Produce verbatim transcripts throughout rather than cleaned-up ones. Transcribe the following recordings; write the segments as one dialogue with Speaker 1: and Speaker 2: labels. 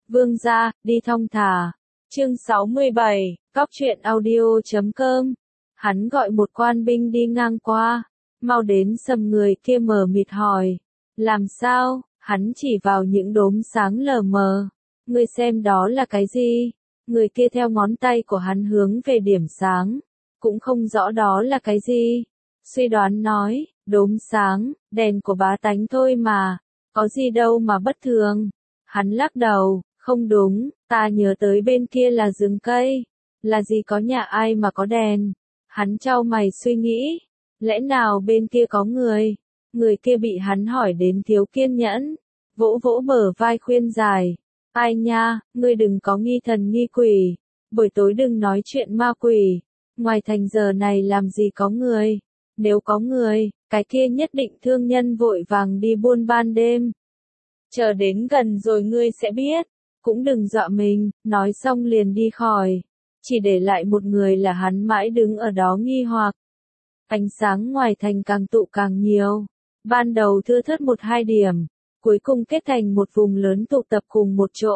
Speaker 1: Vương gia, đi thong thả. Chương sáu mươi bảy, cóc truyện audio chấm com. Hắn gọi một quan binh đi ngang qua, mau đến sầm người kia mờ mịt hỏi. Làm sao? Hắn chỉ vào những đốm sáng lờ mờ. Ngươi xem đó là cái gì? Người kia theo ngón tay của hắn hướng về điểm sáng. Cũng không rõ đó là cái gì. Suy đoán nói, đốm sáng, đèn của bá tánh thôi mà. Có gì đâu mà bất thường. Hắn lắc đầu, không đúng, ta nhớ tới bên kia là rừng cây. Là gì có nhà ai mà có đèn? Hắn chau mày suy nghĩ. Lẽ nào bên kia có người? Người kia bị hắn hỏi đến thiếu kiên nhẫn. Vỗ vỗ bờ vai khuyên giải. Ai nha, ngươi đừng có nghi thần nghi quỷ. Buổi tối đừng nói chuyện ma quỷ. Ngoài thành giờ này làm gì có người? Nếu có người, cái kia nhất định thương nhân vội vàng đi buôn ban đêm. Chờ đến gần rồi ngươi sẽ biết. Cũng đừng dọa mình, nói xong liền đi khỏi. Chỉ để lại một người là hắn mãi đứng ở đó nghi hoặc. Ánh sáng ngoài thành càng tụ càng nhiều. Ban đầu thưa thớt một hai điểm, cuối cùng kết thành một vùng lớn tụ tập cùng một chỗ.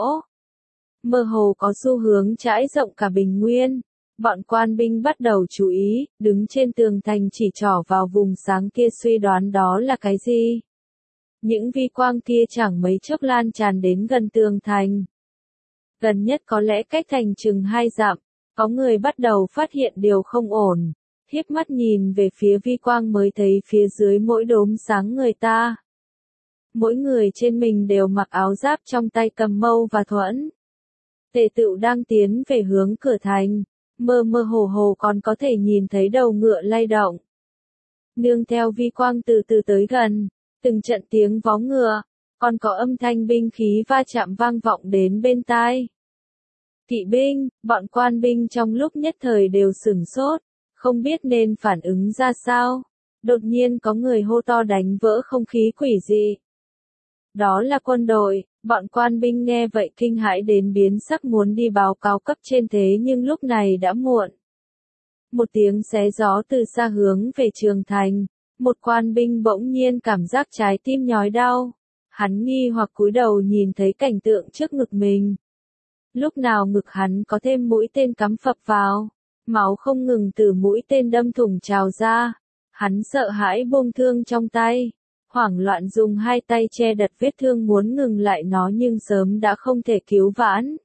Speaker 1: Mơ hồ có xu hướng trải rộng cả Bình Nguyên. Bọn quan binh bắt đầu chú ý, đứng trên tường thành chỉ trỏ vào vùng sáng kia suy đoán đó là cái gì. Những vi quang kia chẳng mấy chốc lan tràn đến gần tường thành. Gần nhất có lẽ cách thành chừng hai dặm, có người bắt đầu phát hiện điều không ổn. Hiếp mắt nhìn về phía vi quang mới thấy phía dưới mỗi đốm sáng người ta. Mỗi người trên mình đều mặc áo giáp, trong tay cầm mâu và thuẫn. Tề tựu đang tiến về hướng cửa thành, mơ mơ hồ hồ còn có thể nhìn thấy đầu ngựa lay động. Nương theo vi quang từ từ tới gần, từng trận tiếng vó ngựa, còn có âm thanh binh khí va chạm vang vọng đến bên tai. Kỵ binh, bọn quan binh trong lúc nhất thời đều sửng sốt, không biết nên phản ứng ra sao. Đột nhiên có người hô to đánh vỡ không khí quỷ dị. Đó là quân đội, bọn quan binh nghe vậy kinh hãi đến biến sắc muốn đi báo cáo cấp trên thế nhưng lúc này đã muộn. Một tiếng xé gió từ xa hướng về trường thành, một quan binh bỗng nhiên cảm giác trái tim nhói đau. Hắn nghi hoặc cúi đầu nhìn thấy cảnh tượng trước ngực mình. Lúc nào ngực hắn có thêm mũi tên cắm phập vào, máu không ngừng từ mũi tên đâm thủng trào ra. Hắn sợ hãi buông thương trong tay, hoảng loạn dùng hai tay che đật vết thương muốn ngừng lại nó nhưng sớm đã không thể cứu vãn.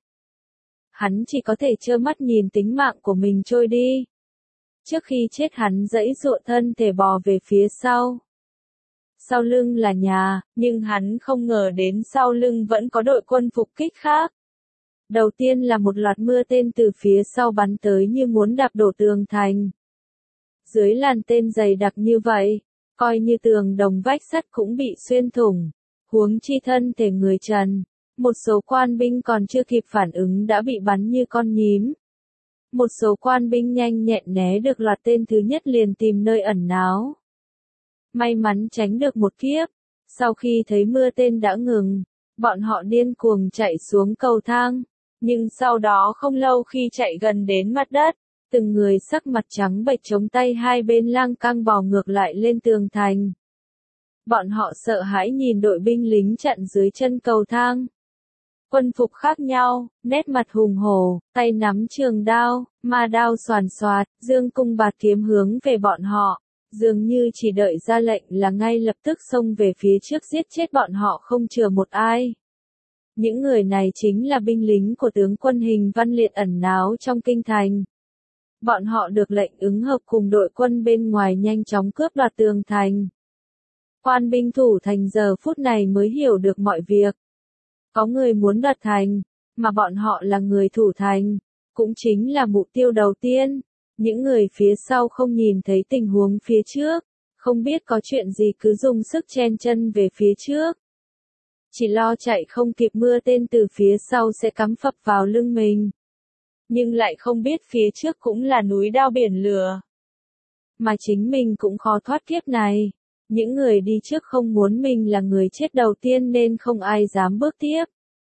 Speaker 1: Hắn chỉ có thể trơ mắt nhìn tính mạng của mình trôi đi. Trước khi chết hắn giãy giụa thân thể bò về phía sau. Sau lưng là nhà, nhưng hắn không ngờ đến sau lưng vẫn có đội quân phục kích khác. Đầu tiên là một loạt mưa tên từ phía sau bắn tới như muốn đạp đổ tường thành. Dưới làn tên dày đặc như vậy, coi như tường đồng vách sắt cũng bị xuyên thủng, huống chi thân thể người trần. Một số quan binh còn chưa kịp phản ứng đã bị bắn như con nhím. Một số quan binh nhanh nhẹn né được loạt tên thứ nhất liền tìm nơi ẩn náu. May mắn tránh được một kiếp. Sau khi thấy mưa tên đã ngừng, bọn họ điên cuồng chạy xuống cầu thang. Nhưng sau đó không lâu khi chạy gần đến mặt đất, từng người sắc mặt trắng bệch chống tay hai bên lang cang bò ngược lại lên tường thành. Bọn họ sợ hãi nhìn đội binh lính chặn dưới chân cầu thang. Quân phục khác nhau, nét mặt hùng hổ, tay nắm trường đao, ma đao xoàn xoạt, dương cung bạt kiếm hướng về bọn họ, dường như chỉ đợi ra lệnh là ngay lập tức xông về phía trước giết chết bọn họ không chừa một ai. Những người này chính là binh lính của tướng quân Hình Văn Liệt ẩn náu trong kinh thành. Bọn họ được lệnh ứng hợp cùng đội quân bên ngoài nhanh chóng cướp đoạt tường thành. Quan binh thủ thành giờ phút này mới hiểu được mọi việc. Có người muốn đoạt thành, mà bọn họ là người thủ thành, cũng chính là mục tiêu đầu tiên. Những người phía sau không nhìn thấy tình huống phía trước, không biết có chuyện gì cứ dùng sức chen chân về phía trước. Chỉ lo chạy không kịp mưa tên từ phía sau sẽ cắm phập vào lưng mình. Nhưng lại không biết phía trước cũng là núi đao biển lửa. Mà chính mình cũng khó thoát kiếp này. Những người đi trước không muốn mình là người chết đầu tiên nên không ai dám bước tiếp.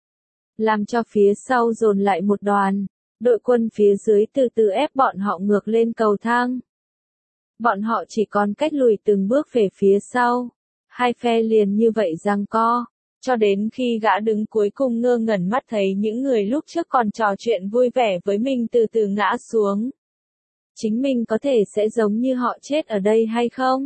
Speaker 1: Làm cho phía sau dồn lại một đoàn, đội quân phía dưới từ từ ép bọn họ ngược lên cầu thang. Bọn họ chỉ còn cách lùi từng bước về phía sau. Hai phe liền như vậy giằng co. Cho đến khi gã đứng cuối cùng ngơ ngẩn mắt thấy những người lúc trước còn trò chuyện vui vẻ với mình từ từ ngã xuống. Chính mình có thể sẽ giống như họ chết ở đây hay không?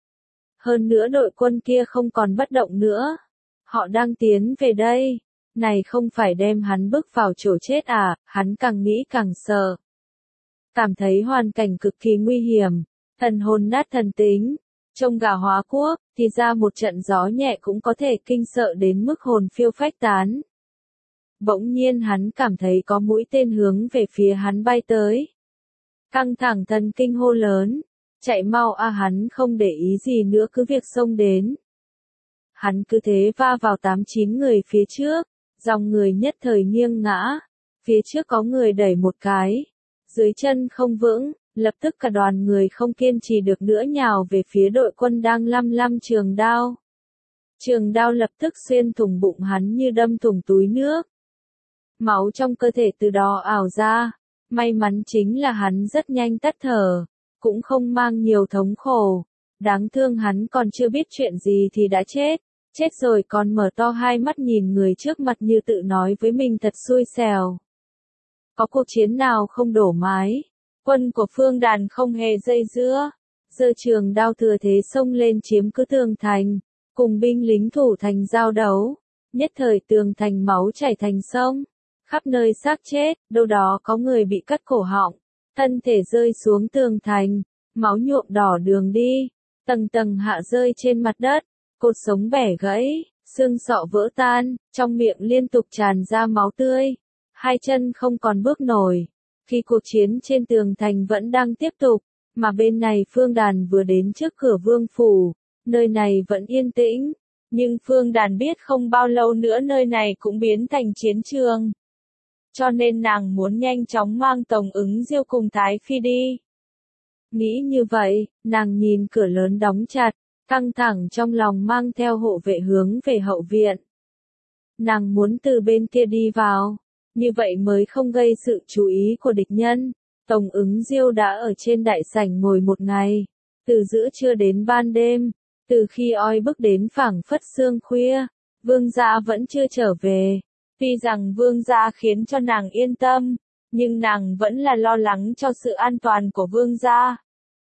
Speaker 1: Hơn nữa đội quân kia không còn bất động nữa. Họ đang tiến về đây. Này không phải đem hắn bước vào chỗ chết à, hắn càng nghĩ càng sợ. Cảm thấy hoàn cảnh cực kỳ nguy hiểm, thần hồn nát thần tính, trông gà hóa quốc, thì ra một trận gió nhẹ cũng có thể kinh sợ đến mức hồn phiêu phách tán. Bỗng nhiên hắn cảm thấy có mũi tên hướng về phía hắn bay tới. Căng thẳng thần kinh hô lớn, chạy mau a hắn không để ý gì nữa cứ việc xông đến. Hắn cứ thế va vào tám chín người phía trước, dòng người nhất thời nghiêng ngã, phía trước có người đẩy một cái, dưới chân không vững, lập tức cả đoàn người không kiên trì được nữa nhào về phía đội quân đang lăm lăm trường đao. Trường đao lập tức xuyên thủng bụng hắn như đâm thủng túi nước. Máu trong cơ thể từ đó ảo ra, may mắn chính là hắn rất nhanh tắt thở, cũng không mang nhiều thống khổ. Đáng thương hắn còn chưa biết chuyện gì thì đã chết, chết rồi còn mở to hai mắt nhìn người trước mặt như tự nói với mình thật xui xẻo. Có cuộc chiến nào không đổ mái, quân của Phương Đàn không hề dây dưa, giơ trường đao thừa thế xông lên chiếm cứ tường thành, cùng binh lính thủ thành giao đấu, nhất thời tường thành máu chảy thành sông, khắp nơi xác chết, đâu đó có người bị cắt cổ họng, thân thể rơi xuống tường thành, máu nhuộm đỏ đường đi, tầng tầng hạ rơi trên mặt đất, cột sống bẻ gãy, xương sọ vỡ tan, trong miệng liên tục tràn ra máu tươi, hai chân không còn bước nổi. Khi cuộc chiến trên tường thành vẫn đang tiếp tục, mà bên này Phương Đàn vừa đến trước cửa vương phủ, nơi này vẫn yên tĩnh, nhưng Phương Đàn biết không bao lâu nữa nơi này cũng biến thành chiến trường. Cho nên nàng muốn nhanh chóng mang Tống Ứng Diêu cùng Thái Phi đi. Nghĩ như vậy, nàng nhìn cửa lớn đóng chặt, căng thẳng trong lòng mang theo hộ vệ hướng về hậu viện. Nàng muốn từ bên kia đi vào, như vậy mới không gây sự chú ý của địch nhân. Tống Ứng Diêu đã ở trên đại sảnh ngồi một ngày, từ giữa trưa đến ban đêm, từ khi oi bức đến phảng phất sương khuya, vương gia vẫn chưa trở về. Tuy rằng vương gia khiến cho nàng yên tâm, nhưng nàng vẫn là lo lắng cho sự an toàn của vương gia.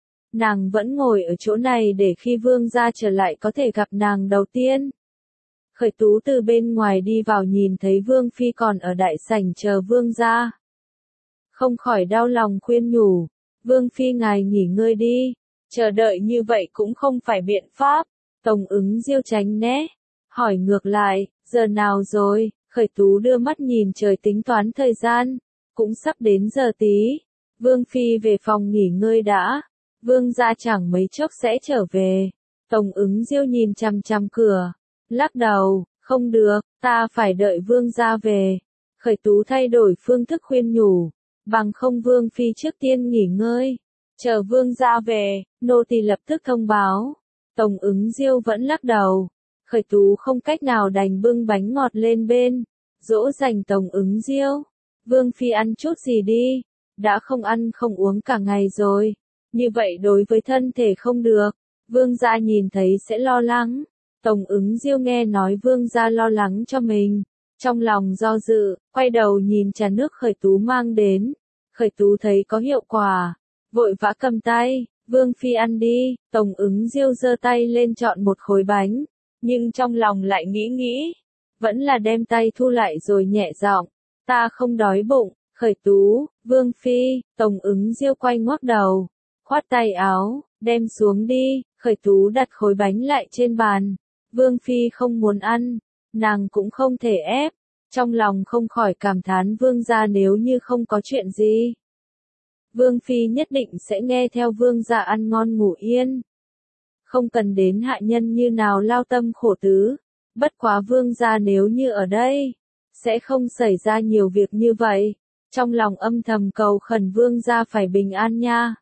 Speaker 1: Nàng vẫn ngồi ở chỗ này để khi vương gia trở lại có thể gặp nàng đầu tiên. Khởi Tú từ bên ngoài đi vào nhìn thấy vương phi còn ở đại sảnh chờ vương gia. Không khỏi đau lòng khuyên nhủ, vương phi ngài nghỉ ngơi đi, chờ đợi như vậy cũng không phải biện pháp. Tống Ứng Diêu tránh né, hỏi ngược lại, giờ nào rồi? Khởi Tú đưa mắt nhìn trời tính toán thời gian, cũng sắp đến giờ tí. Vương phi về phòng nghỉ ngơi đã, vương gia chẳng mấy chốc sẽ trở về. Tống Ứng Diêu nhìn chằm chằm cửa, lắc đầu, không được, ta phải đợi vương gia về. Khởi Tú thay đổi phương thức khuyên nhủ, bằng không vương phi trước tiên nghỉ ngơi, chờ vương gia về, nô tỳ lập tức thông báo. Tống Ứng Diêu vẫn lắc đầu. Khởi Tú không cách nào đành bưng bánh ngọt lên bên, dỗ dành Tống Ứng Diêu. Vương phi ăn chút gì đi, đã không ăn không uống cả ngày rồi, như vậy đối với thân thể không được, vương gia nhìn thấy sẽ lo lắng. Tống Ứng Diêu nghe nói vương gia lo lắng cho mình, trong lòng do dự, quay đầu nhìn trà nước Khởi Tú mang đến. Khởi Tú thấy có hiệu quả, vội vã cầm tay, vương phi ăn đi. Tống Ứng Diêu giơ tay lên chọn một khối bánh, nhưng trong lòng lại nghĩ nghĩ, vẫn là đem tay thu lại rồi nhẹ giọng, ta không đói bụng. Khởi Tú, vương phi. Tống Ứng Diêu quay ngoắc đầu, khoát tay áo, đem xuống đi. Khởi Tú đặt khối bánh lại trên bàn, vương phi không muốn ăn, nàng cũng không thể ép, trong lòng không khỏi cảm thán vương gia nếu như không có chuyện gì, vương phi nhất định sẽ nghe theo vương gia ăn ngon ngủ yên, không cần đến hạ nhân như nào lao tâm khổ tứ. Bất quá vương gia nếu như ở đây, sẽ không xảy ra nhiều việc như vậy. Trong lòng âm thầm cầu khẩn vương gia phải bình an nha.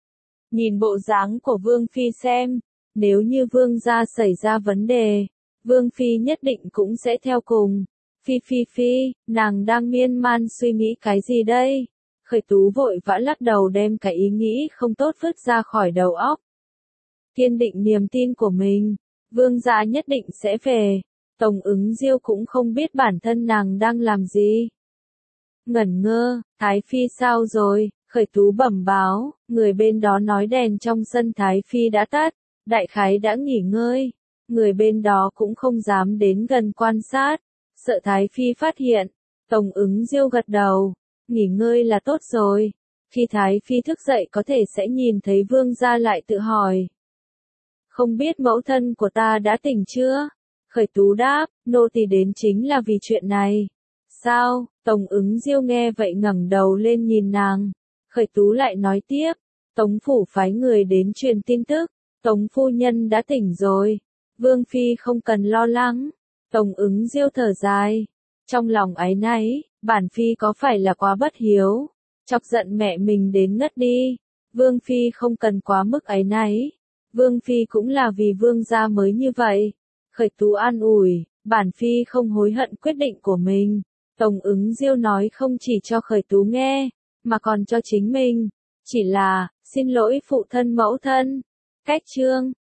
Speaker 1: Nhìn bộ dáng của vương phi xem, nếu như vương gia xảy ra vấn đề, vương phi nhất định cũng sẽ theo cùng. Phi phi phi, nàng đang miên man suy nghĩ cái gì đây? Khởi Tú vội vã lắc đầu đem cái ý nghĩ không tốt vứt ra khỏi đầu óc. Kiên định niềm tin của mình, vương gia nhất định sẽ về. Tống ứng diêu cũng không biết bản thân nàng đang làm gì. Ngẩn ngơ, Thái Phi sao rồi, Khởi Tú bẩm báo, người bên đó nói đèn trong sân Thái Phi đã tắt, đại khái đã nghỉ ngơi. Người bên đó cũng không dám đến gần quan sát, sợ Thái Phi phát hiện. Tống ứng diêu gật đầu, nghỉ ngơi là tốt rồi. Khi Thái Phi thức dậy có thể sẽ nhìn thấy vương gia lại tự hỏi. Không biết mẫu thân của ta đã tỉnh chưa? Khởi Tú đáp, nô tỳ đến chính là vì chuyện này. Sao? Tống ứng diêu nghe vậy ngẩng đầu lên nhìn nàng. Khởi Tú lại nói tiếp, Tống phủ phái người đến truyền tin tức, Tống phu nhân đã tỉnh rồi. Vương phi không cần lo lắng. Tống ứng diêu thở dài, trong lòng áy náy, bản phi có phải là quá bất hiếu, chọc giận mẹ mình đến ngất đi. Vương phi không cần quá mức áy náy. Vương phi cũng là vì vương gia mới như vậy. Khởi Tú an ủi, bản phi không hối hận quyết định của mình. Tống ứng diêu nói không chỉ cho Khởi Tú nghe, mà còn cho chính mình. Chỉ là, xin lỗi phụ thân mẫu thân. Cách chương